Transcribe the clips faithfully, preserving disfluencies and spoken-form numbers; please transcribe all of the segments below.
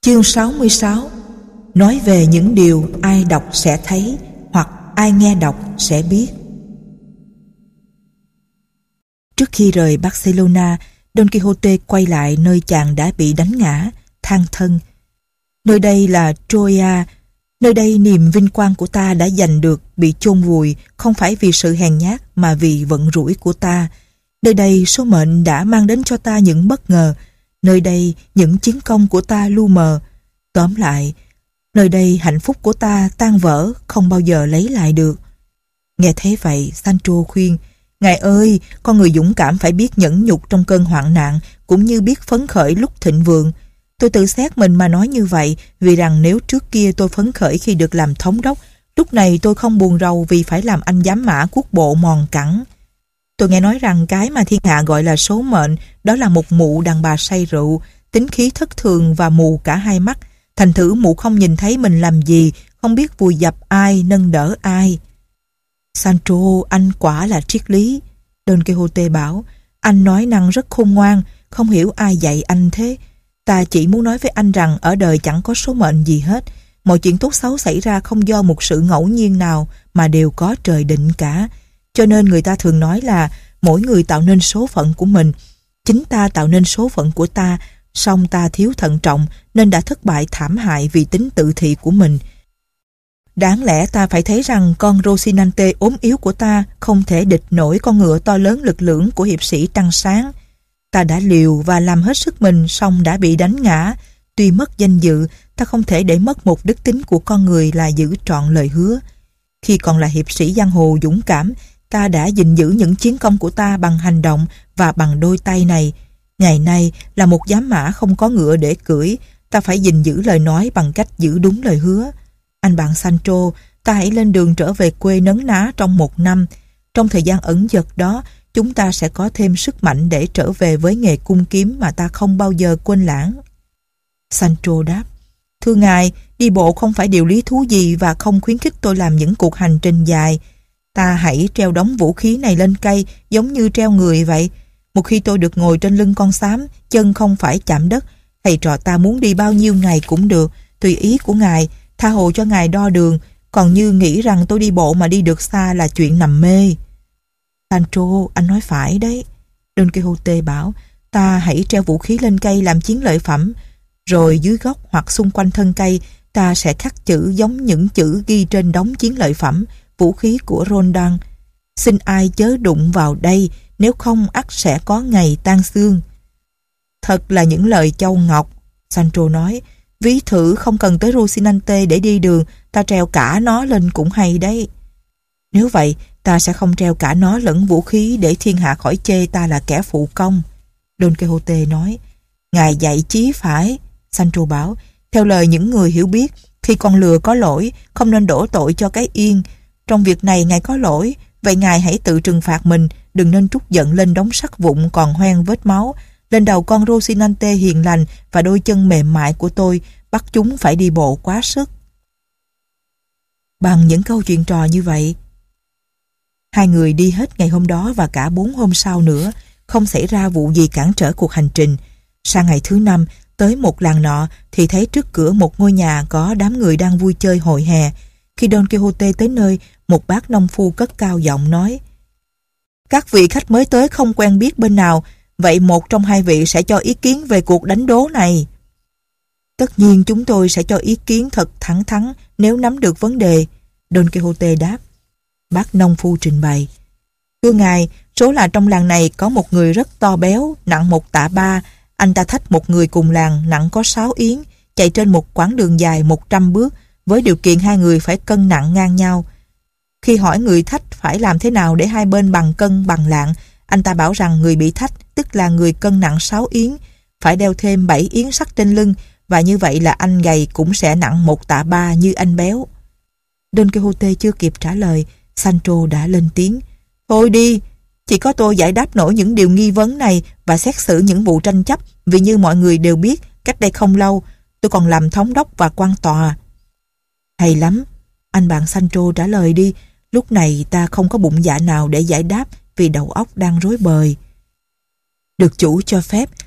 Chương sáu mươi sáu. Nói về những điều ai đọc sẽ thấy hoặc ai nghe đọc sẽ biết. Trước khi rời Barcelona, Don Quixote quay lại nơi chàng đã bị đánh ngã, than thân. Nơi đây là Troya, nơi đây niềm vinh quang của ta đã giành được bị chôn vùi không phải vì sự hèn nhát mà vì vận rủi của ta. Nơi đây số mệnh đã mang đến cho ta những bất ngờ. Nơi đây những chiến công của ta lu mờ. Tóm lại, nơi đây hạnh phúc của ta tan vỡ, không bao giờ lấy lại được. Nghe thế vậy, Sancho khuyên: Ngài ơi, con người dũng cảm phải biết nhẫn nhục trong cơn hoạn nạn, cũng như biết phấn khởi lúc thịnh vượng. Tôi tự xét mình mà nói như vậy, vì rằng nếu trước kia tôi phấn khởi khi được làm thống đốc, lúc này tôi không buồn rầu vì phải làm anh giám mã quốc bộ mòn cẳng. Tôi nghe nói rằng cái mà thiên hạ gọi là số mệnh, đó là một mụ đàn bà say rượu, tính khí thất thường và mù cả hai mắt. Thành thử mụ không nhìn thấy mình làm gì, không biết vùi dập ai, nâng đỡ ai. Sancho, anh quả là triết lý. Don Quixote bảo: Anh nói năng rất khôn ngoan, không hiểu ai dạy anh thế. Ta chỉ muốn nói với anh rằng ở đời chẳng có số mệnh gì hết. Mọi chuyện tốt xấu xảy ra không do một sự ngẫu nhiên nào mà đều có trời định cả. Cho nên người ta thường nói là mỗi người tạo nên số phận của mình. Chính ta tạo nên số phận của ta, song ta thiếu thận trọng nên đã thất bại thảm hại vì tính tự thị của mình. Đáng lẽ ta phải thấy rằng con Rocinante ốm yếu của ta không thể địch nổi con ngựa to lớn lực lưỡng của hiệp sĩ Trăng Sáng. Ta đã liều và làm hết sức mình, song đã bị đánh ngã. Tuy mất danh dự, ta không thể để mất một đức tính của con người là giữ trọn lời hứa. Khi còn là hiệp sĩ giang hồ dũng cảm, ta đã gìn giữ những chiến công của ta bằng hành động và bằng đôi tay này. Ngày nay là một giám mã không có ngựa để cưỡi, ta phải gìn giữ lời nói bằng cách giữ đúng lời hứa. Anh bạn Sancho, ta hãy lên đường trở về quê nấn ná trong một năm. Trong thời gian ẩn dật đó, chúng ta sẽ có thêm sức mạnh để trở về với nghề cung kiếm mà ta không bao giờ quên lãng. Sancho đáp: Thưa ngài, đi bộ không phải điều lý thú gì và không khuyến khích tôi làm những cuộc hành trình dài. Ta hãy treo đống vũ khí này lên cây giống như treo người vậy. Một khi tôi được ngồi trên lưng con xám, chân không phải chạm đất, thầy trò ta muốn đi bao nhiêu ngày cũng được, tùy ý của ngài, tha hồ cho ngài đo đường. Còn như nghĩ rằng tôi đi bộ mà đi được xa là chuyện nằm mê. Sancho, anh nói phải đấy. Don Quixote bảo: Ta hãy treo vũ khí lên cây làm chiến lợi phẩm, rồi dưới gốc hoặc xung quanh thân cây ta sẽ khắc chữ giống những chữ ghi trên đống chiến lợi phẩm, vũ khí của Roldan. Xin ai chớ đụng vào đây, nếu không ắt sẽ có ngày tan xương. Thật là những lời châu ngọc, Sancho nói. Ví thử không cần tới Rocinante để đi đường, ta treo cả nó lên cũng hay đấy. Nếu vậy, ta sẽ không treo cả nó lẫn vũ khí để thiên hạ khỏi chê ta là kẻ phụ công. Don Quixote nói. Ngài dạy chí phải, Sancho bảo. Theo lời những người hiểu biết, khi con lừa có lỗi, không nên đổ tội cho cái yên. Trong việc này ngài có lỗi, vậy ngài hãy tự trừng phạt mình, đừng nên trút giận lên đống sắt vụn còn hoen vết máu, lên đầu con Rocinante hiền lành và đôi chân mềm mại của tôi, bắt chúng phải đi bộ quá sức. Bằng những câu chuyện trò như vậy, hai người đi hết ngày hôm đó và cả bốn hôm sau nữa, không xảy ra vụ gì cản trở cuộc hành trình. Sang ngày thứ năm, tới một làng nọ thì thấy trước cửa một ngôi nhà có đám người đang vui chơi hội hè. Khi Don Quixote tới nơi, một bác nông phu cất cao giọng nói: Các vị khách mới tới không quen biết bên nào, vậy một trong hai vị sẽ cho ý kiến về cuộc đánh đố này. Tất nhiên chúng tôi sẽ cho ý kiến thật thẳng thắn nếu nắm được vấn đề, Don Quixote đáp. Bác nông phu trình bày: Thưa ngài, số là trong làng này có một người rất to béo, nặng một tạ ba. Anh ta thách một người cùng làng nặng có sáu yến, chạy trên một quãng đường dài một trăm bước, với điều kiện hai người phải cân nặng ngang nhau. Khi hỏi người thách phải làm thế nào để hai bên bằng cân bằng lạng, anh ta bảo rằng người bị thách, tức là người cân nặng sáu yến, phải đeo thêm bảy yến sắt trên lưng, và như vậy là anh gầy cũng sẽ nặng một tạ ba như anh béo. Don Quixote chưa kịp trả lời, Sancho đã lên tiếng: Thôi đi, chỉ có tôi giải đáp nổi những điều nghi vấn này và xét xử những vụ tranh chấp, vì như mọi người đều biết, cách đây không lâu, tôi còn làm thống đốc và quan tòa. Hay lắm, anh bạn Sancho trả lời đi, lúc này ta không có bụng dạ nào để giải đáp vì đầu óc đang rối bời. Được chủ cho phép,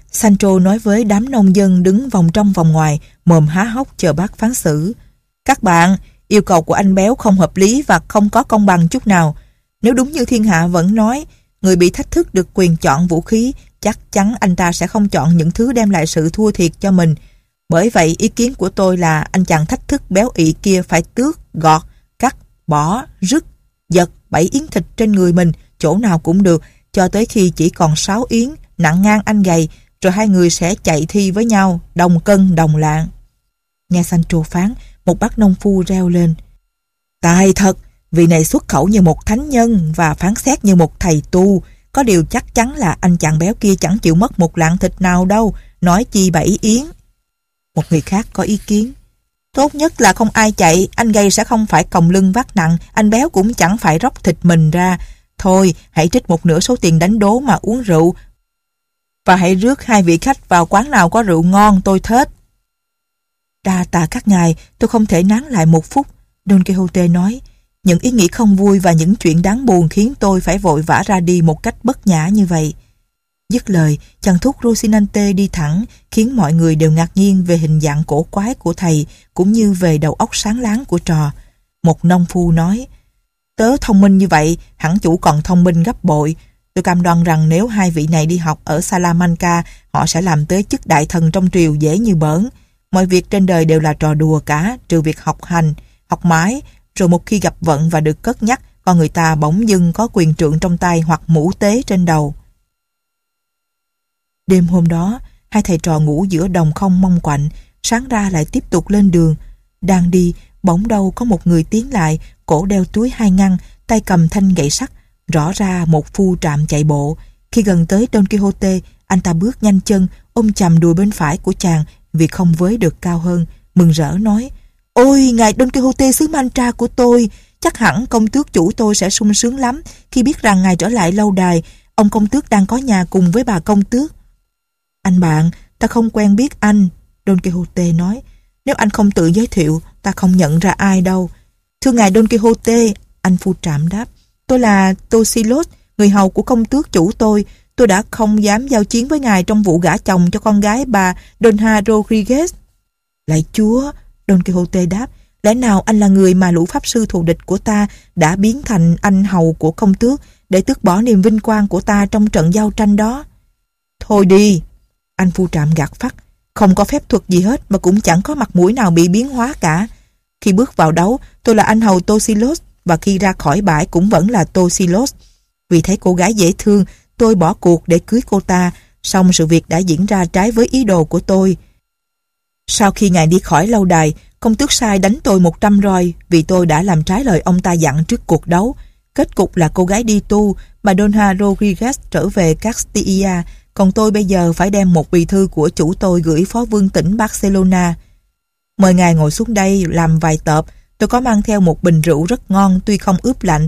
Sancho nói với đám nông dân đứng vòng trong vòng ngoài, mồm há hốc chờ bác phán xử. Các bạn, yêu cầu của anh Béo không hợp lý và không có công bằng chút nào. Nếu đúng như thiên hạ vẫn nói, người bị thách thức được quyền chọn vũ khí, chắc chắn anh ta sẽ không chọn những thứ đem lại sự thua thiệt cho mình. Bởi vậy ý kiến của tôi là anh chàng thách thức béo ị kia phải tước, gọt, cắt, bỏ, rứt, giật bảy yến thịt trên người mình, chỗ nào cũng được, cho tới khi chỉ còn sáu yến, nặng ngang anh gầy, rồi hai người sẽ chạy thi với nhau, đồng cân đồng lạng. Nghe Sancho phán, một bác nông phu reo lên. Tài thật, vị này xuất khẩu như một thánh nhân và phán xét như một thầy tu. Có điều chắc chắn là anh chàng béo kia chẳng chịu mất một lạng thịt nào đâu, nói chi bảy yến. Một người khác có ý kiến. Tốt nhất là không ai chạy, anh gầy sẽ không phải còng lưng vác nặng, anh béo cũng chẳng phải róc thịt mình ra. Thôi, hãy trích một nửa số tiền đánh đố mà uống rượu. Và hãy rước hai vị khách vào quán nào có rượu ngon tôi thết. Đa tạ các ngài, tôi không thể nán lại một phút. Don Quixote nói, những ý nghĩ không vui và những chuyện đáng buồn khiến tôi phải vội vã ra đi một cách bất nhã như vậy. Dứt lời, chàng thúc Rocinante đi thẳng, khiến mọi người đều ngạc nhiên về hình dạng cổ quái của thầy, cũng như về đầu óc sáng láng của trò. Một nông phu nói, tớ thông minh như vậy, hẳn chủ còn thông minh gấp bội. Tôi cam đoan rằng nếu hai vị này đi học ở Salamanca, họ sẽ làm tới chức đại thần trong triều dễ như bỡn. Mọi việc trên đời đều là trò đùa cả, trừ việc học hành, học mãi, rồi một khi gặp vận và được cất nhắc, con người ta bỗng dưng có quyền trượng trong tay hoặc mũ tế trên đầu. Đêm hôm đó, hai thầy trò ngủ giữa đồng không mông quạnh, sáng ra lại tiếp tục lên đường. Đang đi, bỗng đâu có một người tiến lại, cổ đeo túi hai ngăn, tay cầm thanh gậy sắt, rõ ra một phu trạm chạy bộ. Khi gần tới Don Quixote, anh ta bước nhanh chân, ôm chầm đùi bên phải của chàng vì không với được cao hơn, mừng rỡ nói, ôi, ngài Don Quixote xứ Mancha của tôi, chắc hẳn công tước chủ tôi sẽ sung sướng lắm khi biết rằng ngài trở lại lâu đài. Ông công tước đang có nhà cùng với bà công tước. Anh bạn, ta không quen biết anh, Don Quixote nói. Nếu anh không tự giới thiệu, ta không nhận ra ai đâu. Thưa ngài Don Quixote, anh phu trạm đáp, tôi là Tosilos, người hầu của công tước chủ tôi. Tôi đã không dám giao chiến với ngài trong vụ gả chồng cho con gái bà Donha Rodriguez. Lạy chúa, Don Quixote đáp, lẽ nào anh là người mà lũ pháp sư thù địch của ta đã biến thành anh hầu của công tước để tước bỏ niềm vinh quang của ta trong trận giao tranh đó? Thôi đi, anh phu trạm gạt phắt, không có phép thuật gì hết mà cũng chẳng có mặt mũi nào bị biến hóa cả. Khi bước vào đấu, tôi là anh hầu Tosilos, và khi ra khỏi bãi cũng vẫn là Tosilos. Vì thấy cô gái dễ thương, tôi bỏ cuộc để cưới cô ta, song sự việc đã diễn ra trái với ý đồ của tôi. Sau khi ngài đi khỏi lâu đài, công tước sai đánh tôi một trăm roi vì tôi đã làm trái lời ông ta dặn trước cuộc đấu. Kết cục là cô gái đi tu, bà Donha Rodriguez trở về Castilla, còn tôi bây giờ phải đem một bì thư của chủ tôi gửi phó vương tỉnh Barcelona. Mời ngài ngồi xuống đây làm vài tợp. Tôi có mang theo một bình rượu rất ngon tuy không ướp lạnh,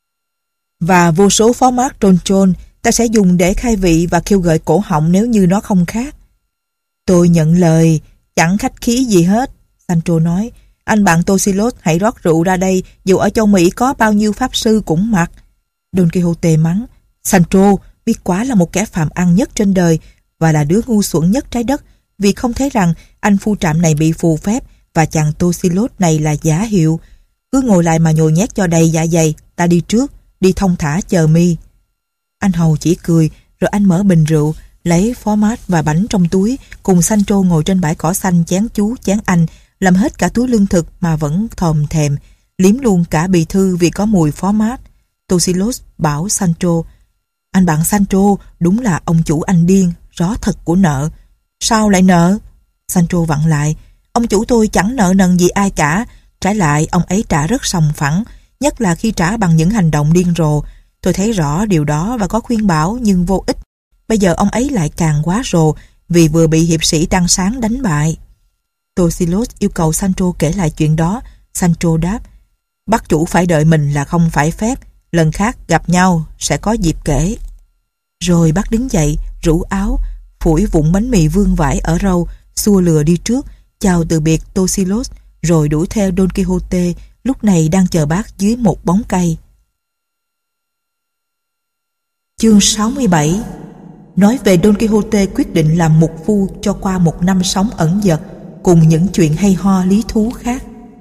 và vô số phó mát trôn trôn. Ta sẽ dùng để khai vị và kêu gợi cổ họng nếu như nó không khác. Tôi nhận lời, chẳng khách khí gì hết, Sancho nói. Anh bạn Tosilos, hãy rót rượu ra đây, dù ở châu Mỹ có bao nhiêu pháp sư cũng mặc. Don Quixote mắng, Sancho biết quá là một kẻ phàm ăn nhất trên đời và là đứa ngu xuẩn nhất trái đất, vì không thấy rằng anh phu trạm này bị phù phép và chàng Tosilos này là giả hiệu. Cứ ngồi lại mà nhồi nhét cho đầy dạ dày, ta đi trước, đi thong thả chờ mi. Anh hầu chỉ cười, rồi anh mở bình rượu, lấy format và bánh trong túi, cùng Sancho ngồi trên bãi cỏ xanh chén chú chén anh, làm hết cả túi lương thực mà vẫn thòm thèm, liếm luôn cả bì thư vì có mùi format. Tosilos bảo Sancho, anh bạn Sancho, đúng là ông chủ anh điên, rõ thật của nợ. Sao lại nợ? Sancho vặn lại, ông chủ tôi chẳng nợ nần gì ai cả, trái lại ông ấy trả rất sòng phẳng, nhất là khi trả bằng những hành động điên rồ. Tôi thấy rõ điều đó và có khuyên bảo nhưng vô ích. Bây giờ ông ấy lại càng quá rồ vì vừa bị hiệp sĩ Trăng Sáng đánh bại. Tosilos yêu cầu Sancho kể lại chuyện đó. Sancho đáp, bắt chủ phải đợi mình là không phải phép, lần khác gặp nhau sẽ có dịp kể. Rồi bác đứng dậy, rủ áo, phủi vụn bánh mì vương vãi ở râu, xua lừa đi trước, chào từ biệt Tosilos, rồi đuổi theo Don Quixote, lúc này đang chờ bác dưới một bóng cây. Chương sáu mươi bảy. nói về Don Quixote quyết định làm mục phu cho qua một năm sống ẩn dật cùng những chuyện hay ho lý thú khác.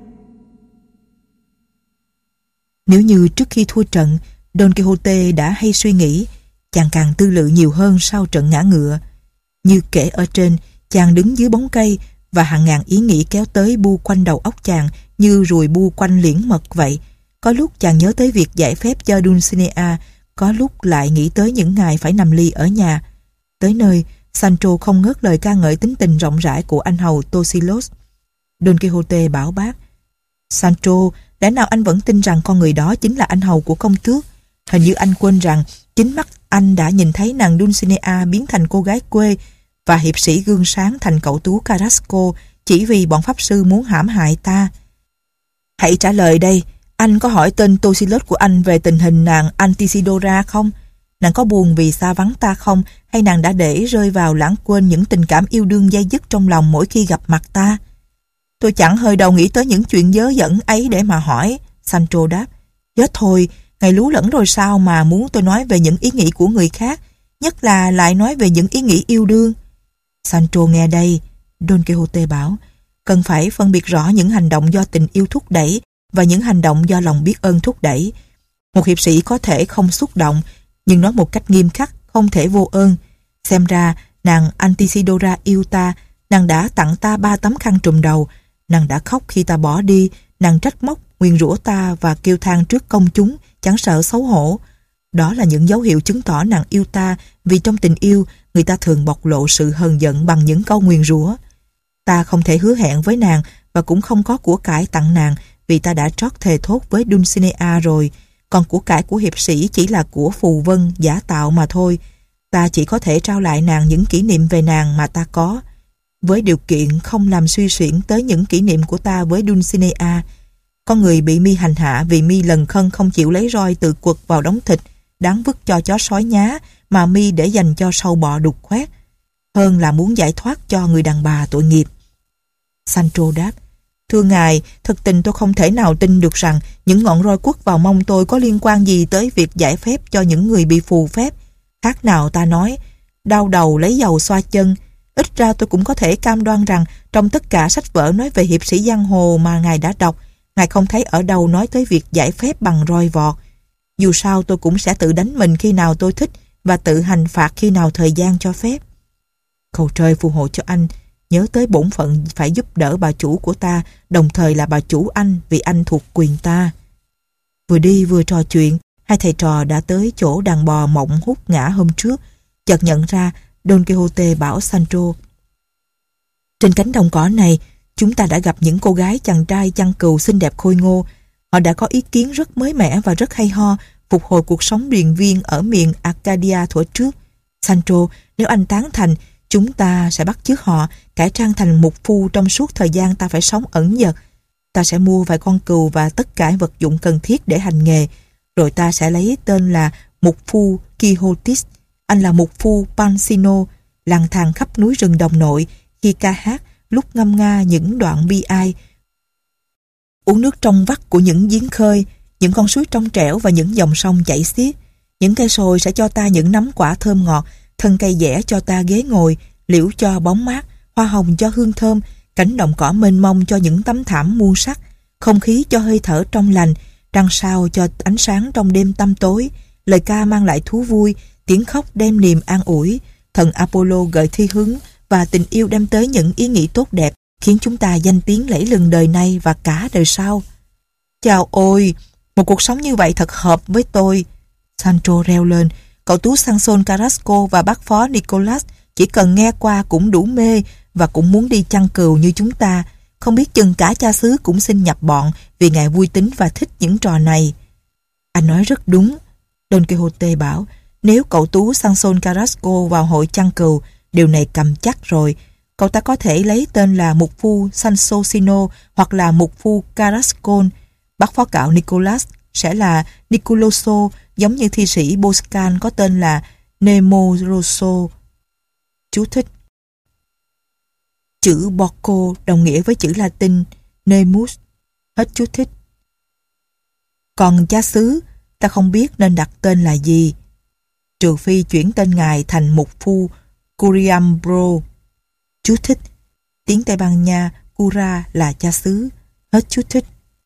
Nếu như trước khi thua trận, Don Quixote đã hay suy nghĩ, chàng càng tư lự nhiều hơn sau trận ngã ngựa. Như kể ở trên, chàng đứng dưới bóng cây và hàng ngàn ý nghĩ kéo tới bu quanh đầu óc chàng như ruồi bu quanh liễn mật vậy. Có lúc chàng nhớ tới việc giải phép cho Dulcinea, có lúc lại nghĩ tới những ngày phải nằm ly ở nhà. Tới nơi, Sancho không ngớt lời ca ngợi tính tình rộng rãi của anh hầu Tosilos. Don Quixote bảo bác: Sancho, lẽ nào anh vẫn tin rằng con người đó chính là anh hầu của công tước? Hình như anh quên rằng chính mắt anh đã nhìn thấy nàng Dulcinea biến thành cô gái quê và hiệp sĩ gương sáng thành cậu tú Carrasco chỉ vì bọn pháp sư muốn hãm hại ta. Hãy trả lời đây, anh có hỏi tên Tosilos của anh về tình hình nàng Altisidora không? Nàng có buồn vì xa vắng ta không, hay nàng đã để rơi vào lãng quên những tình cảm yêu đương day dứt trong lòng mỗi khi gặp mặt ta? Tôi chẳng hơi đầu nghĩ tới những chuyện dớ dẫn ấy để mà hỏi, Sancho đáp. Chết thôi, ngài lú lẫn rồi sao mà muốn tôi nói về những ý nghĩ của người khác, nhất là lại nói về những ý nghĩ yêu đương. Sancho nghe đây, Don Quixote bảo, cần phải phân biệt rõ những hành động do tình yêu thúc đẩy và những hành động do lòng biết ơn thúc đẩy. Một hiệp sĩ có thể không xúc động, nhưng nói một cách nghiêm khắc, không thể vô ơn. Xem ra, nàng Altisidora yêu ta, nàng đã tặng ta ba tấm khăn trùm đầu, nàng đã khóc khi ta bỏ đi, nàng trách móc, nguyền rủa ta và kêu than trước công chúng, chẳng sợ xấu hổ. Đó là những dấu hiệu chứng tỏ nàng yêu ta, vì trong tình yêu, người ta thường bộc lộ sự hờn giận bằng những câu nguyền rủa. Ta không thể hứa hẹn với nàng và cũng không có của cải tặng nàng vì ta đã trót thề thốt với Dulcinea rồi, còn của cải của hiệp sĩ chỉ là của phù vân giả tạo mà thôi. Ta chỉ có thể trao lại nàng những kỷ niệm về nàng mà ta có, với điều kiện không làm suy xuyển tới những kỷ niệm của ta với Dulcinea. Con người bị mi hành hạ vì mi lần khân không chịu lấy roi tự quật vào đống thịt đáng vứt cho chó sói nhá mà mi để dành cho sâu bọ đục khoét, hơn là muốn giải thoát cho người đàn bà tội nghiệp. Sancho đáp, thưa ngài, thực tình tôi không thể nào tin được rằng những ngọn roi quất vào mông tôi có liên quan gì tới việc giải phép cho những người bị phù phép. Khác nào ta nói, đau đầu lấy dầu xoa chân. Ít ra tôi cũng có thể cam đoan rằng trong tất cả sách vở nói về hiệp sĩ giang hồ mà ngài đã đọc, ngài không thấy ở đâu nói tới việc giải phép bằng roi vọt. Dù sao tôi cũng sẽ tự đánh mình khi nào tôi thích và tự hành phạt khi nào thời gian cho phép. Cầu trời phù hộ cho anh, nhớ tới bổn phận phải giúp đỡ bà chủ của ta, đồng thời là bà chủ anh vì anh thuộc quyền ta. Vừa đi vừa trò chuyện, hai thầy trò đã tới chỗ đàn bò mộng hút ngã hôm trước. Chợt nhận ra, Don Quixote bảo Sancho, trên cánh đồng cỏ này, chúng ta đã gặp những cô gái chàng trai chăn cừu xinh đẹp khôi ngô. Họ đã có ý kiến rất mới mẻ và rất hay ho, phục hồi cuộc sống điền viên ở miền Arcadia thuở trước. Sancho, nếu anh tán thành, chúng ta sẽ bắt chước họ, cải trang thành mục phu trong suốt thời gian ta phải sống ẩn dật. Ta sẽ mua vài con cừu và tất cả vật dụng cần thiết để hành nghề, rồi ta sẽ lấy tên là mục phu Quixotis. Anh là mục phu Pansino, lang thang khắp núi rừng đồng nội, khi ca hát, lúc ngâm nga những đoạn bi ai, uống nước trong vắt của những giếng khơi, những con suối trong trẻo và những dòng sông chảy xiết. Những cây sồi sẽ cho ta những nắm quả thơm ngọt, thân cây dẻ cho ta ghế ngồi, liễu cho bóng mát, hoa hồng cho hương thơm, cánh đồng cỏ mênh mông cho những tấm thảm muôn sắc, không khí cho hơi thở trong lành, trăng sao cho ánh sáng trong đêm tăm tối, lời ca mang lại thú vui, tiếng khóc đem niềm an ủi, thần Apollo gợi thi hứng và tình yêu đem tới những ý nghĩ tốt đẹp, khiến chúng ta danh tiếng lẫy lừng đời nay và cả đời sau. Chào ôi, một cuộc sống như vậy thật hợp với tôi. Sancho reo lên, cậu tú Samson Carrasco và bác phó Nicolas chỉ cần nghe qua cũng đủ mê và cũng muốn đi chăn cừu như chúng ta. Không biết chừng cả cha xứ cũng xin nhập bọn vì ngài vui tính và thích những trò này. Anh nói rất đúng, Don Quixote bảo, nếu cậu tú Samson Carrasco vào hội chăn cừu, điều này cầm chắc rồi. Cậu ta có thể lấy tên là mục phu Sansocino hoặc là mục phu Carrascon. Bác phó cạo Nicolas sẽ là Nicoloso, giống như thi sĩ Boscan có tên là Nemoroso. Chú thích: chữ Borco đồng nghĩa với chữ Latin Nemus. Hết chú thích. Còn cha xứ, ta không biết nên đặt tên là gì. trừ phi chuyển tên ngài thành mục phu Curiambro. Chú thích. Tiếng Tây Ban Nha, Cura là cha xứ. Hết chú thích.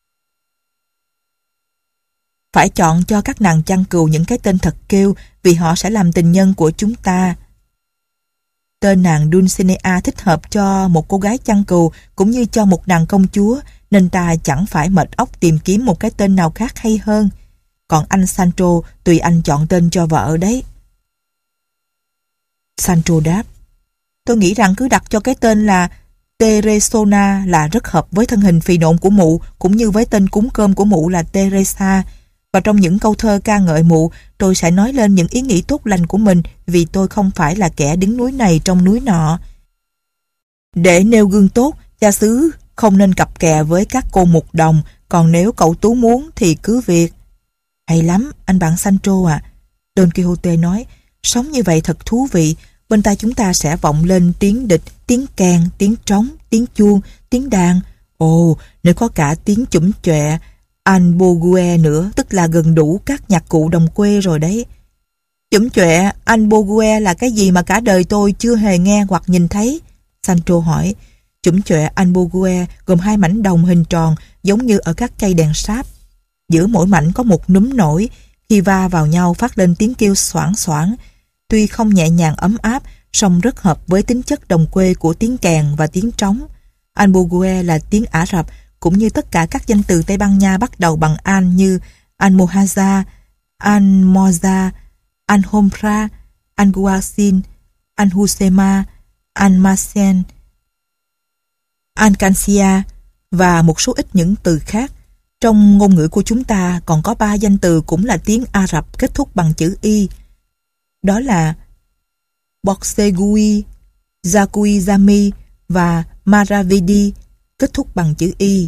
Phải chọn cho các nàng chăn cừu những cái tên thật kêu, vì họ sẽ làm tình nhân của chúng ta. Tên nàng Dulcinea thích hợp cho một cô gái chăn cừu cũng như cho một nàng công chúa, nên ta chẳng phải mệt óc tìm kiếm một cái tên nào khác hay hơn. Còn anh Sancho, tùy anh chọn tên cho vợ đấy. Sancho đáp, tôi nghĩ rằng cứ đặt cho cái tên là Teresona là rất hợp với thân hình phì nộn của mụ, cũng như với tên cúng cơm của mụ là Teresa. Và trong những câu thơ ca ngợi mụ, tôi sẽ nói lên những ý nghĩ tốt lành của mình, vì tôi không phải là kẻ đứng núi này trong núi nọ. Để nêu gương tốt, cha xứ không nên cặp kè với các cô mục đồng, còn nếu cậu Tú muốn thì cứ việc. Hay lắm, anh bạn Sancho à. Don Quixote nói, sống như vậy thật thú vị. Bên tai chúng ta sẽ vọng lên tiếng địch, tiếng kèn, tiếng trống, tiếng chuông, tiếng đàn. Ồ, nếu có cả tiếng chủm chọe, Albogue nữa, tức là gần đủ các nhạc cụ đồng quê rồi đấy. Chủm chọe, Albogue là cái gì mà cả đời tôi chưa hề nghe hoặc nhìn thấy? Sancho hỏi. Chủm chọe Albogue gồm hai mảnh đồng hình tròn giống như ở các cây đèn sáp. Giữa mỗi mảnh có một núm nổi, khi va vào nhau phát lên tiếng kêu xoảng xoảng. Tuy không nhẹ nhàng ấm áp, song rất hợp với tính chất đồng quê của tiếng kèn và tiếng trống. Albogue là tiếng Ả Rập, cũng như tất cả các danh từ Tây Ban Nha bắt đầu bằng an như Almohaza, Almoza, Alhombra, Alguacil, Alhusema, Almacen, Alcancia và một số ít những từ khác. Trong ngôn ngữ của chúng ta còn có ba danh từ cũng là tiếng Ả Rập kết thúc bằng chữ Y. Đó là Boxegui, Zakuizami và Maravidi kết thúc bằng chữ Y.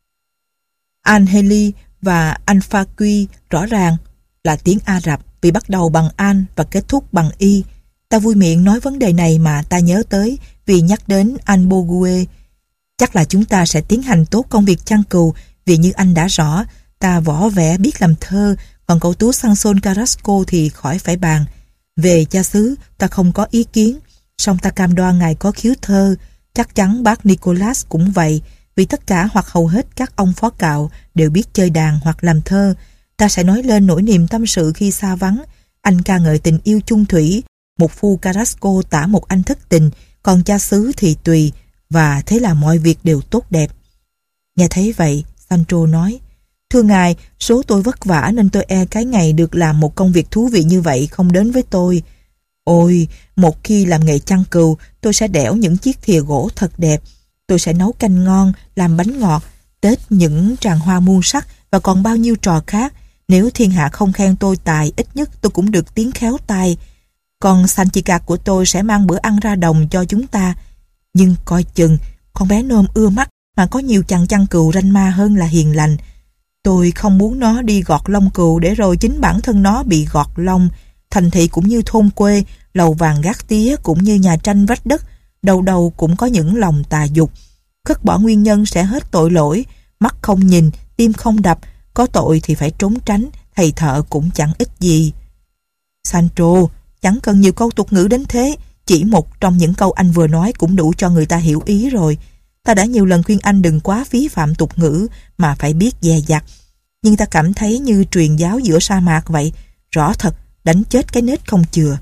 Angeli và Alphaqui rõ ràng là tiếng Ả Rập vì bắt đầu bằng An và kết thúc bằng Y. Ta vui miệng nói vấn đề này mà ta nhớ tới vì nhắc đến Albogue. Chắc là chúng ta sẽ tiến hành tốt công việc chăn cừu, vì như anh đã rõ, ta võ vẽ biết làm thơ, còn cậu Tú Sanson Carrasco thì khỏi phải bàn. Về cha xứ, ta không có ý kiến, song ta cam đoan ngài có khiếu thơ. Chắc chắn bác Nicholas cũng vậy, vì tất cả hoặc hầu hết các ông phó cạo đều biết chơi đàn hoặc làm thơ. Ta sẽ nói lên nỗi niềm tâm sự khi xa vắng. Anh ca ngợi tình yêu chung thủy, một phu Carrasco tả một anh thất tình, còn cha xứ thì tùy, và thế là mọi việc đều tốt đẹp. Nghe thấy vậy, Sancho nói, thưa ngài, số tôi vất vả nên tôi e cái ngày được làm một công việc thú vị như vậy không đến với tôi. Ôi, một khi làm nghề chăn cừu, tôi sẽ đẽo những chiếc thìa gỗ thật đẹp. Tôi sẽ nấu canh ngon, làm bánh ngọt, tết những tràng hoa muôn sắc và còn bao nhiêu trò khác. Nếu thiên hạ không khen tôi tài, ít nhất tôi cũng được tiếng khéo tay. Còn Sanchica của tôi sẽ mang bữa ăn ra đồng cho chúng ta. Nhưng coi chừng, con bé nôm ưa mắt mà có nhiều chàng chăn cừu ranh ma hơn là hiền lành. Tôi không muốn nó đi gọt lông cừu để rồi chính bản thân nó bị gọt lông. Thành thị cũng như thôn quê, lầu vàng gác tía cũng như nhà tranh vách đất, đầu đầu cũng có những lòng tà dục. Khất bỏ nguyên nhân sẽ hết tội lỗi, mắt không nhìn, tim không đập, có tội thì phải trốn tránh, thầy thợ cũng chẳng ích gì. Sancho, chẳng cần nhiều câu tục ngữ đến thế, chỉ một trong những câu anh vừa nói cũng đủ cho người ta hiểu ý rồi. Ta đã nhiều lần khuyên anh đừng quá phí phạm tục ngữ mà phải biết dè dặt. Nhưng ta cảm thấy như truyền giáo giữa sa mạc vậy, rõ thật, đánh chết cái nết không chừa.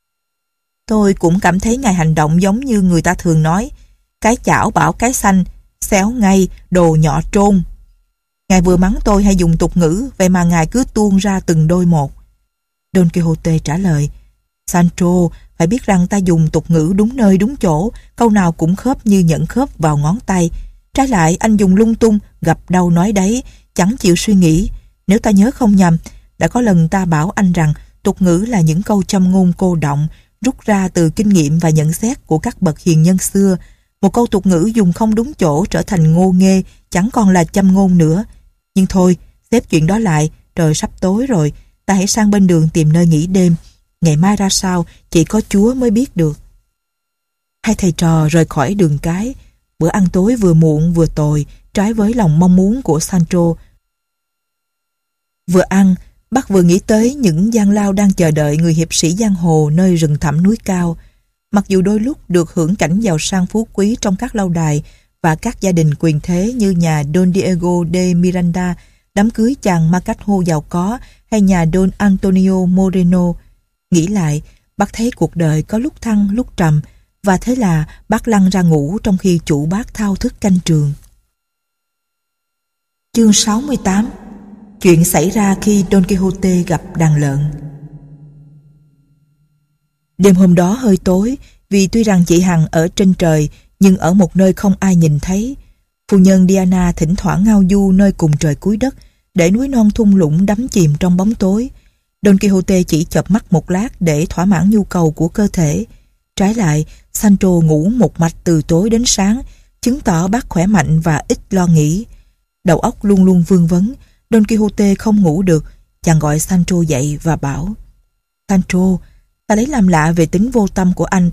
Tôi cũng cảm thấy ngài hành động giống như người ta thường nói, cái chảo bảo cái xanh, xéo ngay, đồ nhỏ trôn. Ngài vừa mắng tôi hay dùng tục ngữ, vậy mà ngài cứ tuôn ra từng đôi một. Don Quixote trả lời, Sancho, phải biết rằng ta dùng tục ngữ đúng nơi đúng chỗ, câu nào cũng khớp như nhẫn khớp vào ngón tay. Trái lại anh dùng lung tung, gặp đâu nói đấy, chẳng chịu suy nghĩ. Nếu ta nhớ không nhầm, đã có lần ta bảo anh rằng tục ngữ là những câu châm ngôn cô động, rút ra từ kinh nghiệm và nhận xét của các bậc hiền nhân xưa. Một câu tục ngữ dùng không đúng chỗ trở thành ngô nghê, chẳng còn là châm ngôn nữa. Nhưng thôi, xếp chuyện đó lại, trời sắp tối rồi, ta hãy sang bên đường tìm nơi nghỉ đêm. Ngày mai ra sao, chỉ có Chúa mới biết được. Hai thầy trò rời khỏi đường cái. Bữa ăn tối vừa muộn vừa tồi, trái với lòng mong muốn của Sancho. Vừa ăn, Bác vừa nghĩ tới những gian lao đang chờ đợi người hiệp sĩ giang hồ nơi rừng thẳm núi cao. Mặc dù đôi lúc được hưởng cảnh giàu sang phú quý trong các lâu đài và các gia đình quyền thế như nhà Don Diego de Miranda, đám cưới chàng Macajo giàu có, hay nhà Don Antonio Moreno, nghĩ lại, bác thấy cuộc đời có lúc thăng lúc trầm, và thế là bác lăn ra ngủ trong khi chủ bác thao thức canh trường. Chương sáu mươi tám. Chuyện xảy ra khi Don Quixote gặp đàn lợn. Đêm hôm đó hơi tối, vì tuy rằng chị Hằng ở trên trời, nhưng ở một nơi không ai nhìn thấy. Phu nhân Diana thỉnh thoảng ngao du nơi cùng trời cuối đất, để núi non thung lũng đắm chìm trong bóng tối. Don Quixote chỉ chợp mắt một lát để thỏa mãn nhu cầu của cơ thể. Trái lại, Sancho ngủ một mạch từ tối đến sáng, chứng tỏ bác khỏe mạnh và ít lo nghĩ. Đầu óc luôn luôn vương vấn. Don Quixote không ngủ được, chàng gọi Sancho dậy và bảo: Sancho, ta lấy làm lạ về tính vô tâm của anh.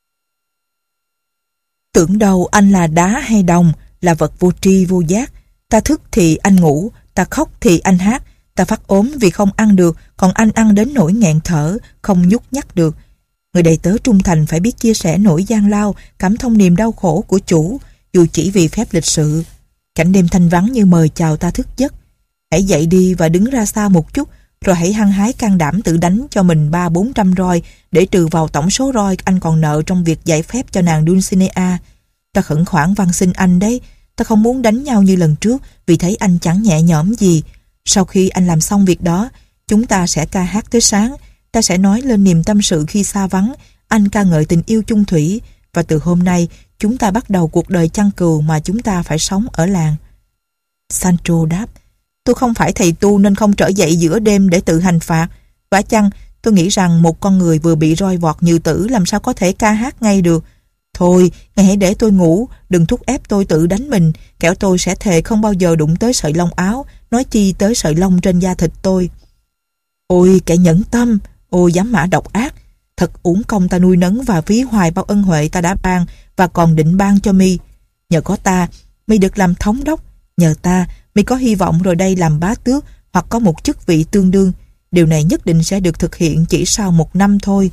Tưởng đâu anh là đá hay đồng, là vật vô tri vô giác. Ta thức thì anh ngủ, ta khóc thì anh hát, ta phát ốm vì không ăn được, còn anh ăn đến nỗi nghẹn thở, không nhúc nhắc được. Người đầy tớ trung thành phải biết chia sẻ nỗi gian lao, cảm thông niềm đau khổ của chủ, dù chỉ vì phép lịch sự. Cảnh đêm thanh vắng như mời chào ta thức giấc. Hãy dậy đi và đứng ra xa một chút, rồi hãy hăng hái can đảm tự đánh cho mình ba bốn trăm roi để trừ vào tổng số roi anh còn nợ trong việc dạy phép cho nàng Dulcinea. Ta khẩn khoản van xin anh đấy, ta không muốn đánh nhau như lần trước vì thấy anh chẳng nhẹ nhõm gì. Sau khi anh làm xong việc đó, chúng ta sẽ ca hát tới sáng. Ta sẽ nói lên niềm tâm sự khi xa vắng, anh ca ngợi tình yêu chung thủy, và từ hôm nay chúng ta bắt đầu cuộc đời chăn cừu mà chúng ta phải sống ở làng. Sancho đáp: Tôi không phải thầy tu nên không trở dậy giữa đêm để tự hành phạt. Vả chăng, tôi nghĩ rằng một con người vừa bị roi vọt như tử làm sao có thể ca hát ngay được. Thôi, ngài hãy để tôi ngủ, đừng thúc ép tôi tự đánh mình, kẻo tôi sẽ thề không bao giờ đụng tới sợi lông áo, nói chi tới sợi lông trên da thịt tôi. Ôi, kẻ nhẫn tâm, ôi dám mã độc ác, thật uổng công ta nuôi nấng và ví hoài bao ân huệ ta đã ban và còn định ban cho mi. Nhờ có ta, mi được làm thống đốc, nhờ ta, mi có hy vọng rồi đây làm bá tước hoặc có một chức vị tương đương. Điều này nhất định sẽ được thực hiện chỉ sau một năm thôi.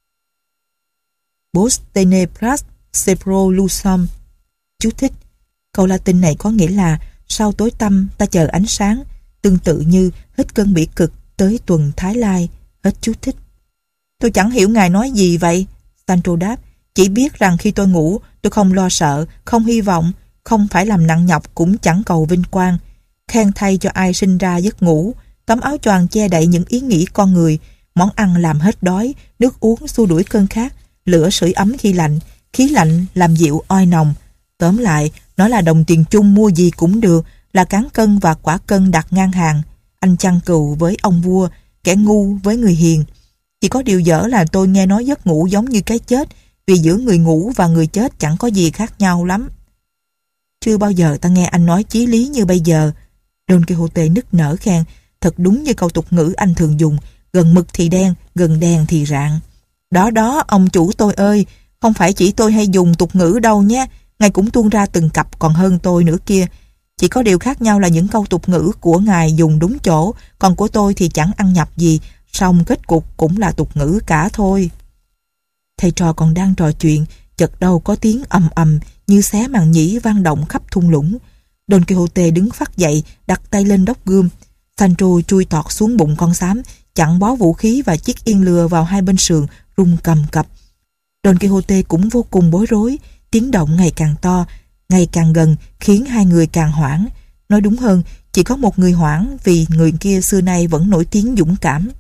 Post tenebras sepro lucem. Chú thích: câu Latin này có nghĩa là sau tối tăm ta chờ ánh sáng, tương tự như hết cơn bỉ cực tới tuần Thái Lai. Hết chú thích. Tôi chẳng hiểu ngài nói gì vậy, Sancho đáp. Chỉ biết rằng khi tôi ngủ, tôi không lo sợ, không hy vọng, không phải làm nặng nhọc, cũng chẳng cầu vinh quang. Khen thay cho ai sinh ra giấc ngủ, tấm áo choàng che đậy những ý nghĩ con người, món ăn làm hết đói, nước uống xua đuổi cơn khát, lửa sưởi ấm khi lạnh, khí lạnh làm dịu oi nồng. Tóm lại, nó là đồng tiền chung mua gì cũng được, là cán cân và quả cân đặt ngang hàng. Anh chăn cừu với ông vua, kẻ ngu với người hiền. Chỉ có điều dở là tôi nghe nói giấc ngủ giống như cái chết, vì giữa người ngủ và người chết chẳng có gì khác nhau lắm. Chưa bao giờ ta nghe anh nói chí lý như bây giờ. Don Quixote nức nở khen, thật đúng như câu tục ngữ anh thường dùng, gần mực thì đen, gần đèn thì rạng. Đó đó, ông chủ tôi ơi, không phải chỉ tôi hay dùng tục ngữ đâu nhé, ngài cũng tuôn ra từng cặp còn hơn tôi nữa kia. Chỉ có điều khác nhau là những câu tục ngữ của ngài dùng đúng chỗ, còn của tôi thì chẳng ăn nhập gì, song kết cục cũng là tục ngữ cả thôi. Thầy trò còn đang trò chuyện, chợt đâu có tiếng ầm ầm như xé màn nhĩ vang động khắp thung lũng. Don Quixote đứng phắt dậy, đặt tay lên đốc gươm. Sancho chui tọt xuống bụng con xám, chặn bó vũ khí và chiếc yên lừa vào hai bên sườn, rung cầm cập. Don Quixote cũng vô cùng bối rối, tiếng động ngày càng to, ngày càng gần, khiến hai người càng hoảng. Nói đúng hơn, chỉ có một người hoảng vì người kia xưa nay vẫn nổi tiếng dũng cảm.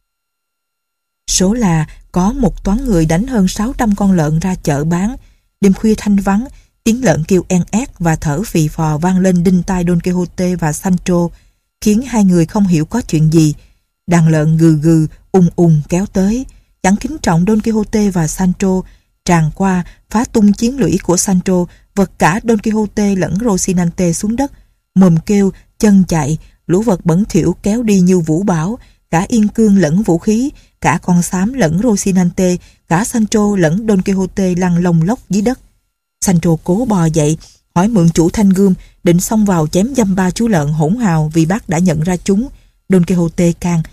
Số là có một toán người đánh hơn sáu trăm con lợn ra chợ bán. Đêm khuya thanh vắng, tiếng lợn kêu en ét và thở phì phò vang lên đinh tai Don Quixote và Sancho, khiến hai người không hiểu có chuyện gì. Đàn lợn gừ gừ, ùng ùng kéo tới, chẳng kính trọng Don Quixote và Sancho, tràn qua, phá tung chiến lũy của Sancho, vật cả Don Quixote lẫn Rocinante xuống đất. Mồm kêu, chân chạy, lũ vật bẩn thỉu kéo đi như vũ bão, cả yên cương lẫn vũ khí, cả con xám lẫn Rocinante, cả Sancho lẫn Don Quixote lăn lông lốc dưới đất. Sancho cố bò dậy, hỏi mượn chủ thanh gươm, định xông vào chém dăm ba chú lợn hỗn hào vì bác đã nhận ra chúng. Don Quixote can: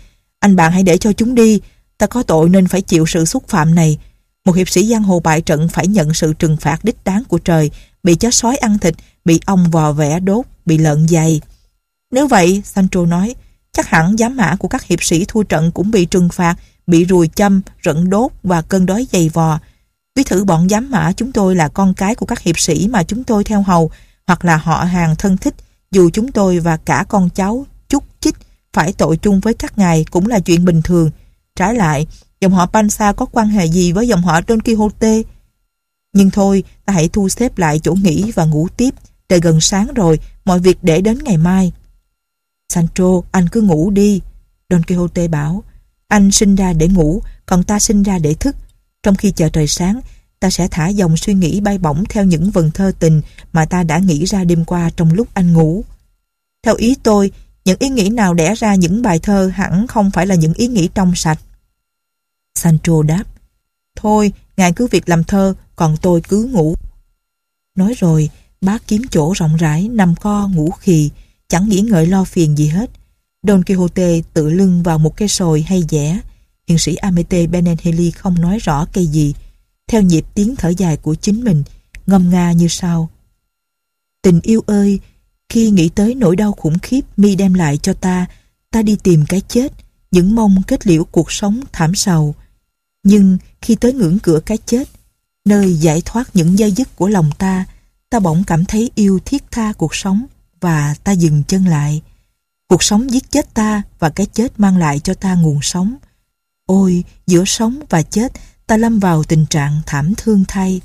Anh bạn hãy để cho chúng đi. Ta có tội nên phải chịu sự xúc phạm này. Một hiệp sĩ giang hồ bại trận phải nhận sự trừng phạt đích đáng của trời, bị chó sói ăn thịt, bị ong vò vẽ đốt, bị lợn giày. Nếu vậy, Sancho nói, chắc hẳn giám mã của các hiệp sĩ thua trận cũng bị trừng phạt, bị ruồi châm, rận đốt và cơn đói dày vò. Ví thử bọn giám mã chúng tôi là con cái của các hiệp sĩ mà chúng tôi theo hầu, hoặc là họ hàng thân thích, dù chúng tôi và cả con cháu chúc chích phải tội chung với các ngài cũng là chuyện bình thường. Trái lại, dòng họ Pansa có quan hệ gì với dòng họ Don Quixote? Nhưng thôi, ta hãy thu xếp lại chỗ nghỉ và ngủ tiếp. Trời gần sáng rồi, mọi việc để đến ngày mai. Sancho, anh cứ ngủ đi. Don Quixote bảo, anh sinh ra để ngủ, còn ta sinh ra để thức. Trong khi chờ trời sáng, ta sẽ thả dòng suy nghĩ bay bổng theo những vần thơ tình mà ta đã nghĩ ra đêm qua trong lúc anh ngủ. Theo ý tôi, những ý nghĩ nào đẻ ra những bài thơ hẳn không phải là những ý nghĩ trong sạch. Sancho đáp, thôi, ngài cứ việc làm thơ, còn tôi cứ ngủ. Nói rồi, bác kiếm chỗ rộng rãi, nằm co ngủ khì, chẳng nghĩ ngợi lo phiền gì hết. Don Quixote tự lưng vào một cây sồi hay dẻ. Hiền sĩ Amete Benengeli không nói rõ cây gì, theo nhịp tiếng thở dài của chính mình, ngâm nga như sau. Tình yêu ơi, khi nghĩ tới nỗi đau khủng khiếp mi đem lại cho ta, ta đi tìm cái chết, những mong kết liễu cuộc sống thảm sầu. Nhưng khi tới ngưỡng cửa cái chết, nơi giải thoát những dây dứt của lòng ta, ta bỗng cảm thấy yêu thiết tha cuộc sống và ta dừng chân lại. Cuộc sống giết chết ta và cái chết mang lại cho ta nguồn sống. Ôi, giữa sống và chết, ta lâm vào tình trạng thảm thương thay.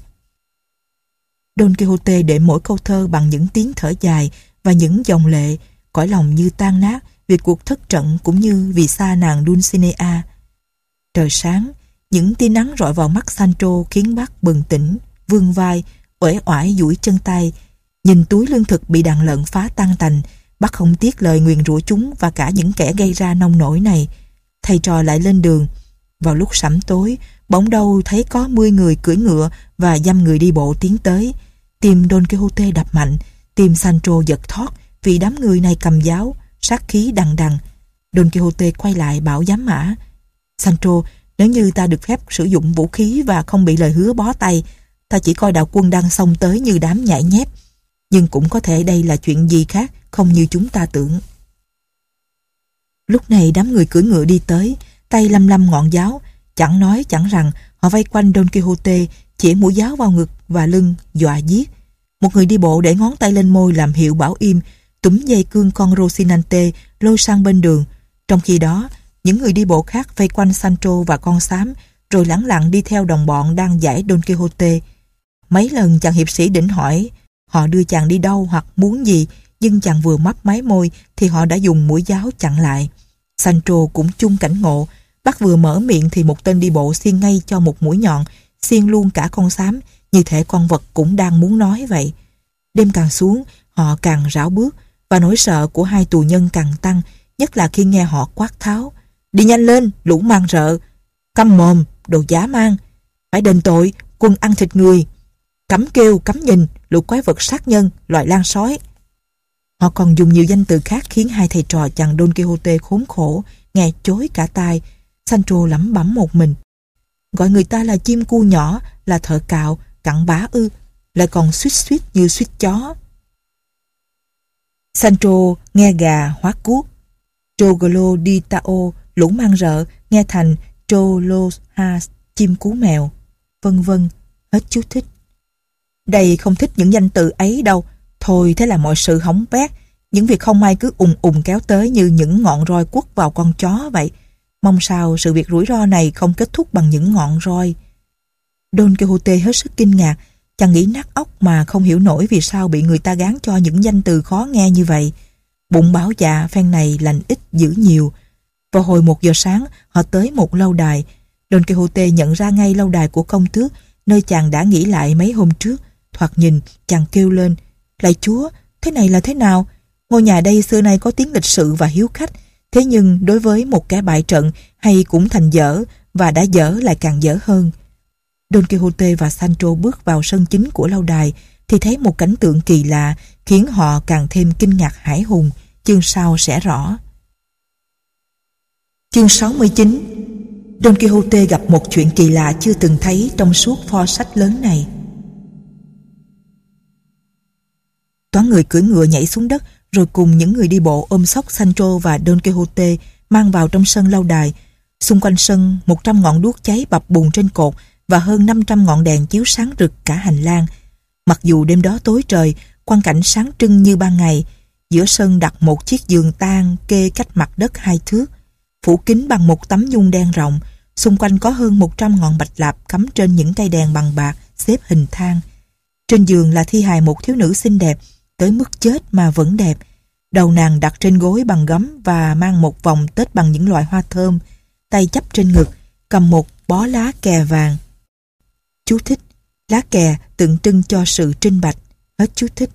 Don Quixote để mỗi câu thơ bằng những tiếng thở dài và những dòng lệ, cõi lòng như tan nát vì cuộc thất trận cũng như vì xa nàng Dulcinea. Trời sáng, những tia nắng rọi vào mắt Sancho khiến bác bừng tỉnh, vươn vai, uể oải duỗi chân tay. Nhìn túi lương thực bị đàn lợn phá tan tành, bác không tiếc lời nguyền rủa chúng và cả những kẻ gây ra nông nổi này. Thầy trò lại lên đường. Vào lúc sẩm tối, bỗng đâu thấy có mươi người cưỡi ngựa và dăm người đi bộ tiến tới. Tim Don Quixote đập mạnh, tim Sancho giật thót vì đám người này cầm giáo, sát khí đằng đằng. Don Quixote quay lại bảo giám mã, Sancho, nếu như ta được phép sử dụng vũ khí và không bị lời hứa bó tay, ta chỉ coi đạo quân đang xông tới như đám nhãi nhép. Nhưng cũng có thể đây là chuyện gì khác, không như chúng ta tưởng. Lúc này đám người cưỡi ngựa đi tới, tay lăm lăm ngọn giáo, chẳng nói chẳng rằng họ vây quanh Don Quixote, chĩa mũi giáo vào ngực và lưng, dọa giết. Một người đi bộ để ngón tay lên môi làm hiệu bảo im, túm dây cương con Rocinante lôi sang bên đường. Trong khi đó, những người đi bộ khác vây quanh Sancho và con xám, rồi lẳng lặng đi theo đồng bọn đang giải Don Quixote. Mấy lần chàng hiệp sĩ định hỏi họ đưa chàng đi đâu hoặc muốn gì, nhưng chàng vừa mấp máy môi thì họ đã dùng mũi giáo chặn lại. Sancho cũng chung cảnh ngộ, bác vừa mở miệng thì một tên đi bộ xiên ngay cho một mũi nhọn, xiên luôn cả con xám, như thể con vật cũng đang muốn nói vậy. Đêm càng xuống, họ càng rảo bước, và nỗi sợ của hai tù nhân càng tăng, nhất là khi nghe họ quát tháo. Đi nhanh lên, lũ mang rợ! Câm mồm, đồ dã man! Phải đền tội, quân ăn thịt người! Cấm kêu, cấm nhìn, lũ quái vật sát nhân, loài lang sói! Họ còn dùng nhiều danh từ khác khiến hai thầy trò chàng Don Quixote khốn khổ, nghe chối cả tai. Sancho lẩm bẩm một mình. Gọi người ta là chim cu nhỏ, là thợ cạo, cặn bã ư, lại còn suýt suýt như suýt chó. Sancho nghe gà hóa cuốc. Trogolo di Tao, lũ mang rợ, nghe thành Troloha, chim cú mèo, vân vân. Hết chú thích. Đây không thích những danh từ ấy đâu. Thôi thế là mọi sự hỏng bét. Những việc không may cứ ùng ùng kéo tới như những ngọn roi quất vào con chó vậy. Mong sao sự việc rủi ro này không kết thúc bằng những ngọn roi. Don Quixote hết sức kinh ngạc. Chàng nghĩ nát óc mà không hiểu nổi vì sao bị người ta gán cho những danh từ khó nghe như vậy. Bụng bảo dạ phen này lành ít dữ nhiều. Vào hồi một giờ sáng, họ tới một lâu đài. Don Quixote nhận ra ngay lâu đài của công tước, nơi chàng đã nghỉ lại mấy hôm trước. Thoạt nhìn, chàng kêu lên, lạy Chúa, thế này là thế nào? Ngôi nhà đây xưa nay có tiếng lịch sự và hiếu khách, thế nhưng đối với một kẻ bại trận hay cũng thành dở, và đã dở lại càng dở hơn. Don Quixote và Sancho bước vào sân chính của lâu đài thì thấy một cảnh tượng kỳ lạ khiến họ càng thêm kinh ngạc hãi hùng. Chương sau sẽ rõ. Chương sáu mươi chín. Don Quixote gặp một chuyện kỳ lạ chưa từng thấy trong suốt pho sách lớn này. Toán người cưỡi ngựa nhảy xuống đất, rồi cùng những người đi bộ ôm xốc Sancho và Don Quixote mang vào trong sân lâu đài. Xung quanh sân, một trăm ngọn đuốc cháy bập bùng trên cột và hơn năm trăm ngọn đèn chiếu sáng rực cả hành lang. Mặc dù đêm đó tối trời, quang cảnh sáng trưng như ban ngày. Giữa sân đặt một chiếc giường tang kê cách mặt đất hai thước, phủ kín bằng một tấm nhung đen rộng. Xung quanh có hơn một trăm ngọn bạch lạp cắm trên những cây đèn bằng bạc xếp hình thang. Trên giường là thi hài một thiếu nữ xinh đẹp, tới mức chết mà vẫn đẹp. Đầu nàng đặt trên gối bằng gấm và mang một vòng tết bằng những loại hoa thơm, tay chắp trên ngực, cầm một bó lá kè vàng. Chú thích: lá kè tượng trưng cho sự trinh bạch. Hết chú thích.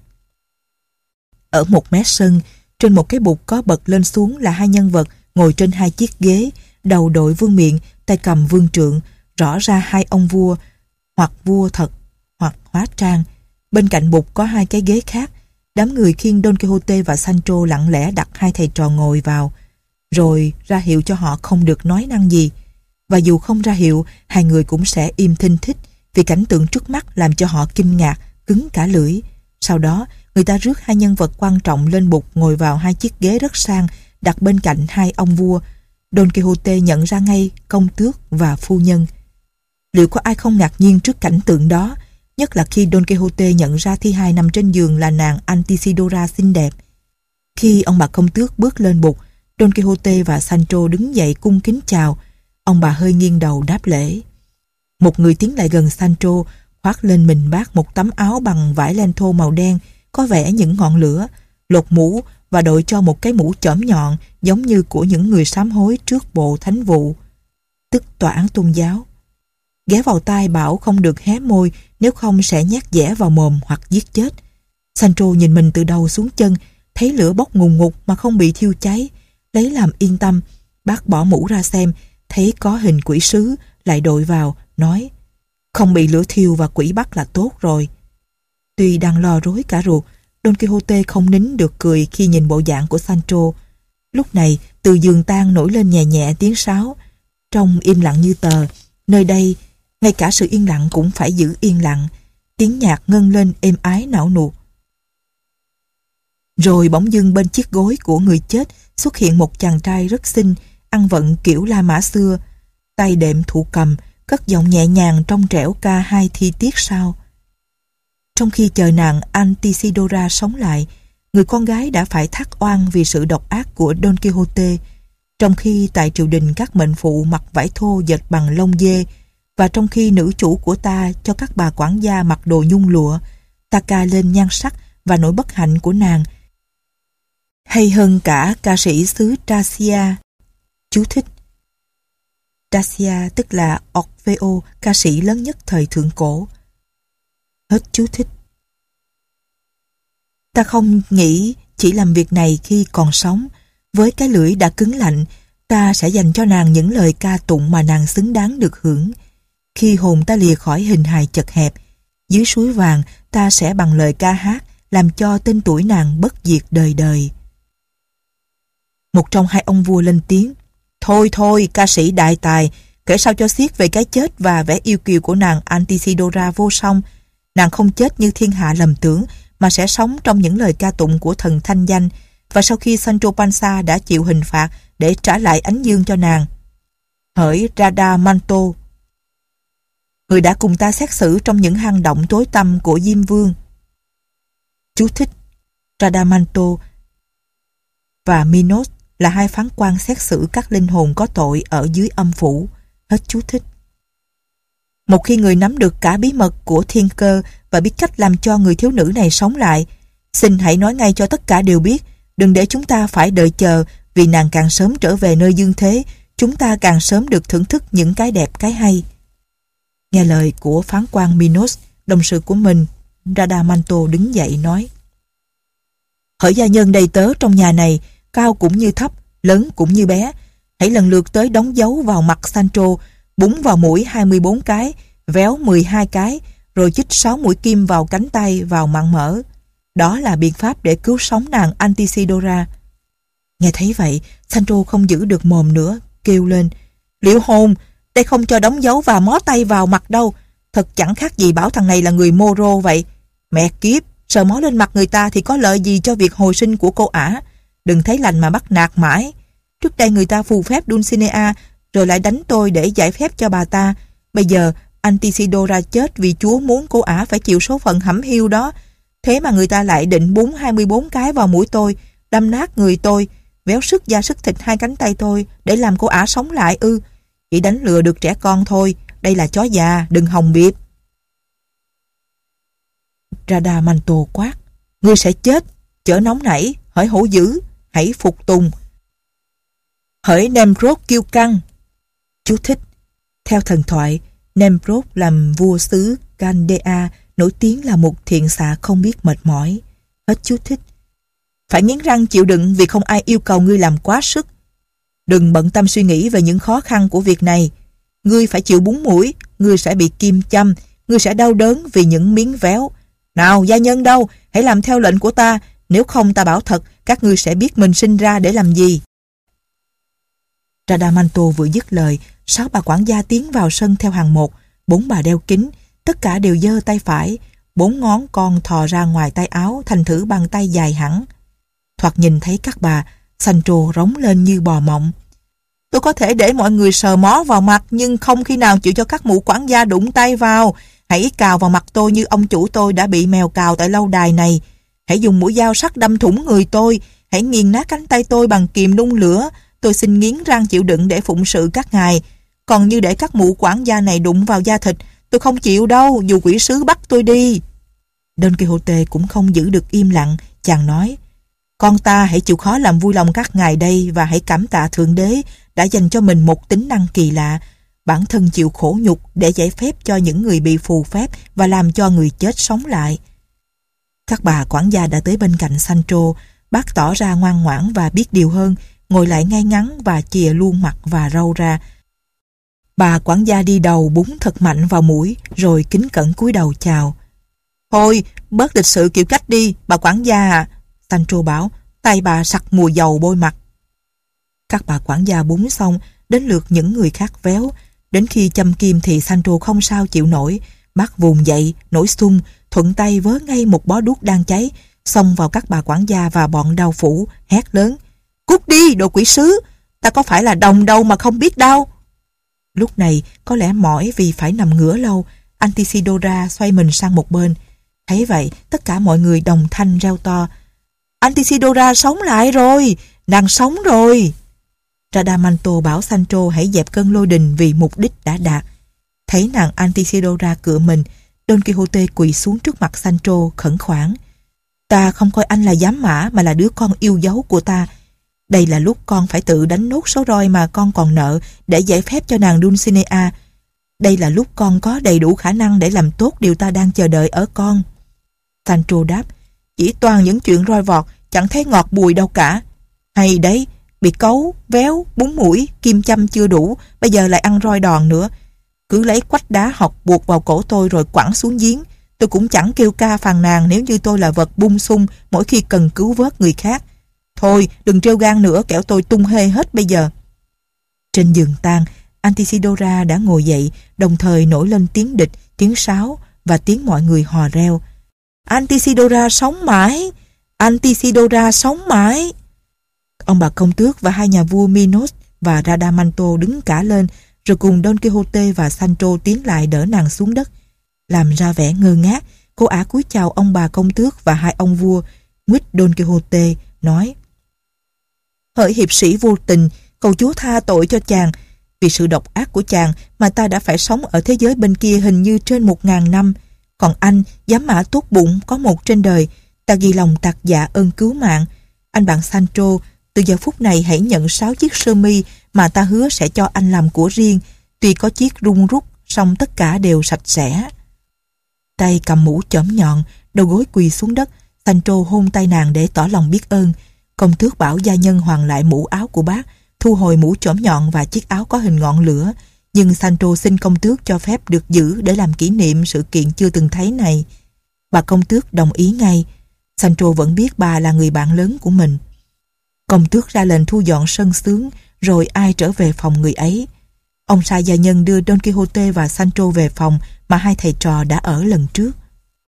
Ở một mé sân, trên một cái bục có bật lên xuống là hai nhân vật ngồi trên hai chiếc ghế, đầu đội vương miện, tay cầm vương trượng, rõ ra hai ông vua, hoặc vua thật, hoặc hóa trang. Bên cạnh bục có hai cái ghế khác. Đám người khiêng Don Quixote và Sancho lặng lẽ đặt hai thầy trò ngồi vào, rồi ra hiệu cho họ không được nói năng gì. Và dù không ra hiệu, hai người cũng sẽ im thinh thích, vì cảnh tượng trước mắt làm cho họ kinh ngạc, cứng cả lưỡi. Sau đó, người ta rước hai nhân vật quan trọng lên bục ngồi vào hai chiếc ghế rất sang, đặt bên cạnh hai ông vua. Don Quixote nhận ra ngay công tước và phu nhân. Liệu có ai không ngạc nhiên trước cảnh tượng đó, nhất là khi Don Quixote nhận ra thi hài nằm trên giường là nàng Altisidora xinh đẹp. Khi ông bà công tước bước lên bục, Don Quixote và Sancho đứng dậy cung kính chào. Ông bà hơi nghiêng đầu đáp lễ. Một người tiến lại gần Sancho, khoác lên mình bác một tấm áo bằng vải len thô màu đen, có vẽ những ngọn lửa, lột mũ và đội cho một cái mũ chỏm nhọn giống như của những người sám hối trước bộ thánh vụ, tức tòa án tôn giáo. Ghé vào tai bảo không được hé môi, nếu không sẽ nhét dẻ vào mồm hoặc giết chết. Sancho nhìn mình từ đầu xuống chân, thấy lửa bốc ngùn ngụt mà không bị thiêu cháy. Lấy làm yên tâm, bác bỏ mũ ra xem, thấy có hình quỷ sứ, lại đội vào, nói: không bị lửa thiêu và quỷ bắt là tốt rồi. Tuy đang lo rối cả ruột, Don Quixote không nín được cười khi nhìn bộ dạng của Sancho. Lúc này, từ giường tang nổi lên nhẹ nhẹ tiếng sáo. Trong im lặng như tờ, nơi đây, ngay cả sự yên lặng cũng phải giữ yên lặng. Tiếng nhạc ngân lên êm ái não nuột. Rồi bỗng dưng bên chiếc gối của người chết xuất hiện một chàng trai rất xinh, ăn vận kiểu La Mã xưa, tay đệm thụ cầm, cất giọng nhẹ nhàng trong trẻo ca hai thi tiết sau. Trong khi chờ nàng Altisidora sống lại, người con gái đã phải thác oan vì sự độc ác của Don Quixote. Trong khi tại triều đình các mệnh phụ mặc vải thô dệt bằng lông dê, và trong khi nữ chủ của ta cho các bà quản gia mặc đồ nhung lụa, ta ca lên nhan sắc và nỗi bất hạnh của nàng, hay hơn cả ca sĩ xứ Tracia. Chú thích: Tracia tức là Orfeo, ca sĩ lớn nhất thời thượng cổ. Hết chú thích. Ta không nghĩ chỉ làm việc này khi còn sống. Với cái lưỡi đã cứng lạnh, ta sẽ dành cho nàng những lời ca tụng mà nàng xứng đáng được hưởng. Khi hồn ta lìa khỏi hình hài chật hẹp, dưới suối vàng ta sẽ bằng lời ca hát làm cho tên tuổi nàng bất diệt đời đời. Một trong hai ông vua lên tiếng: Thôi thôi, ca sĩ đại tài, kể sao cho xiết về cái chết và vẻ yêu kiều của nàng Altisidora vô song. Nàng không chết như thiên hạ lầm tưởng, mà sẽ sống trong những lời ca tụng của thần thanh danh. Và sau khi Sancho Panza đã chịu hình phạt để trả lại ánh dương cho nàng, hỡi Radamanto, người đã cùng ta xét xử trong những hang động tối tăm của Diêm Vương. Chú thích: Radamanto và Minos là hai phán quan xét xử các linh hồn có tội ở dưới âm phủ. Hết chú thích. Một khi người nắm được cả bí mật của thiên cơ và biết cách làm cho người thiếu nữ này sống lại, xin hãy nói ngay cho tất cả đều biết, đừng để chúng ta phải đợi chờ, vì nàng càng sớm trở về nơi dương thế, chúng ta càng sớm được thưởng thức những cái đẹp cái hay. Nghe lời của phán quan Minos, đồng sự của mình, Radamanto đứng dậy nói: Hỡi gia nhân đầy tớ trong nhà này, cao cũng như thấp, lớn cũng như bé, hãy lần lượt tới đóng dấu vào mặt Sancho, búng vào mũi hai mươi bốn cái, véo mười hai cái, rồi chích sáu mũi kim vào cánh tay, vào mạn mỡ. Đó là biện pháp để cứu sống nàng Altisidora. Nghe thấy vậy, Sancho không giữ được mồm nữa, kêu lên. Liệu hồn, đây không cho đóng dấu và mó tay vào mặt đâu. Thật chẳng khác gì bảo thằng này là người Moro vậy. Mẹ kiếp, sờ mó lên mặt người ta thì có lợi gì cho việc hồi sinh của cô ả. Đừng thấy lành mà bắt nạt mãi. Trước đây người ta phù phép Dulcinea rồi lại đánh tôi để giải phép cho bà ta. Bây giờ Altisidora chết vì Chúa muốn cô ả phải chịu số phận hẩm hiu đó. Thế mà người ta lại định búng hai mươi bốn cái vào mũi tôi, đâm nát người tôi, véo sức da sức thịt hai cánh tay tôi để làm cô ả sống lại ư. Chỉ đánh lừa được trẻ con thôi. Đây là chó già, đừng hòng biệp. Radamanto quát. Ngươi sẽ chết. Chớ nóng nảy, hỡi hổ dữ, hãy phục tùng. Hỡi Nemrod kiêu căng. Chú thích. Theo thần thoại, Nemrod làm vua xứ Candea nổi tiếng là một thiện xạ không biết mệt mỏi. Hết chú thích. Phải nghiến răng chịu đựng vì không ai yêu cầu ngươi làm quá sức. Đừng bận tâm suy nghĩ về những khó khăn của việc này. Ngươi phải chịu búng mũi, ngươi sẽ bị kim châm, ngươi sẽ đau đớn vì những miếng véo. Nào, gia nhân đâu, hãy làm theo lệnh của ta, nếu không ta bảo thật, các ngươi sẽ biết mình sinh ra để làm gì. Radamanto vừa dứt lời, sáu bà quản gia tiến vào sân theo hàng một, bốn bà đeo kính, tất cả đều giơ tay phải, bốn ngón con thò ra ngoài tay áo thành thử bàn tay dài hẳn. Thoạt nhìn thấy các bà, Sancho rống lên như bò mộng. Tôi có thể để mọi người sờ mó vào mặt, nhưng không khi nào chịu cho các mụ quản gia đụng tay vào. Hãy cào vào mặt tôi như ông chủ tôi đã bị mèo cào tại lâu đài này. Hãy dùng mũi dao sắc đâm thủng người tôi. Hãy nghiền nát cánh tay tôi bằng kìm nung lửa. Tôi xin nghiến răng chịu đựng để phụng sự các ngài. Còn như để các mụ quản gia này đụng vào da thịt, tôi không chịu đâu, dù quỷ sứ bắt tôi đi. Don Quixote cũng không giữ được im lặng, chàng nói. Con ta hãy chịu khó làm vui lòng các ngài đây và hãy cảm tạ Thượng Đế đã dành cho mình một tính năng kỳ lạ, bản thân chịu khổ nhục để giải phép cho những người bị phù phép và làm cho người chết sống lại. Các bà quản gia đã tới bên cạnh Sancho, bác tỏ ra ngoan ngoãn và biết điều hơn, ngồi lại ngay ngắn và chìa luôn mặt và râu ra. Bà quản gia đi đầu búng thật mạnh vào mũi rồi kính cẩn cúi đầu chào. Thôi, bớt lịch sự kiểu cách đi, bà quản gia à. Sancho bảo, tay bà sặc mùi dầu bôi mặt. Các bà quản gia búng xong, đến lượt những người khác véo. Đến khi châm kim thì Sancho không sao chịu nổi. Bác vùng dậy, nổi xung, thuận tay vớ ngay một bó đuốc đang cháy, xông vào các bà quản gia và bọn đao phủ, hét lớn. Cút đi, đồ quỷ sứ! Ta có phải là đồng đâu mà không biết đâu. Lúc này, có lẽ mỏi vì phải nằm ngửa lâu, Altisidora xoay mình sang một bên. Thấy vậy, tất cả mọi người đồng thanh reo to. Altisidora sống lại rồi! Nàng sống rồi! Radamanto bảo Sancho hãy dẹp cơn lôi đình vì mục đích đã đạt. Thấy nàng Altisidora cựa mình, Don Quixote quỳ xuống trước mặt Sancho khẩn khoản. Ta không coi anh là giám mã mà là đứa con yêu dấu của ta. Đây là lúc con phải tự đánh nốt số roi mà con còn nợ để giải phép cho nàng Dulcinea. Đây là lúc con có đầy đủ khả năng để làm tốt điều ta đang chờ đợi ở con. Sancho đáp, chỉ toàn những chuyện roi vọt, chẳng thấy ngọt bùi đâu cả. Hay đấy, bị cấu, véo, búng mũi, kim châm chưa đủ, bây giờ lại ăn roi đòn nữa. Cứ lấy quách đá học buộc vào cổ tôi rồi quẳng xuống giếng. Tôi cũng chẳng kêu ca phàn nàn nếu như tôi là vật bung sung mỗi khi cần cứu vớt người khác. Thôi, đừng trêu gan nữa, kẻo tôi tung hê hết bây giờ. Trên giường tang, Altisidora đã ngồi dậy, đồng thời nổi lên tiếng địch, tiếng sáo và tiếng mọi người hò reo. Altisidora sống mãi! Altisidora sống mãi! Ông bà công tước và hai nhà vua Minos và Radamanto đứng cả lên, rồi cùng Don Quixote và Sancho tiến lại đỡ nàng xuống đất. Làm ra vẻ ngơ ngác, cô ả cúi chào ông bà công tước và hai ông vua. Nguýt Don Quixote nói: Hỡi hiệp sĩ vô tình, cầu Chúa tha tội cho chàng. Vì sự độc ác của chàng mà ta đã phải sống ở thế giới bên kia hình như trên một ngàn năm. Còn anh, giám mã tốt bụng có một trên đời, ta ghi lòng tạc dạ ơn cứu mạng. Anh bạn Sancho, từ giờ phút này hãy nhận sáu chiếc sơ mi mà ta hứa sẽ cho anh làm của riêng. Tuy có chiếc rung rút, song tất cả đều sạch sẽ. Tay cầm mũ chỏm nhọn, đầu gối quỳ xuống đất, Sancho hôn tay nàng để tỏ lòng biết ơn. Công tước bảo gia nhân hoàn lại mũ áo của bác, thu hồi mũ chỏm nhọn và chiếc áo có hình ngọn lửa. Nhưng Sancho xin công tước cho phép được giữ để làm kỷ niệm sự kiện chưa từng thấy này. Bà công tước đồng ý ngay. Sancho vẫn biết bà là người bạn lớn của mình. Công tước ra lệnh thu dọn sân xướng, rồi ai trở về phòng người ấy. Ông sai gia nhân đưa Don Quixote và Sancho về phòng mà hai thầy trò đã ở lần trước.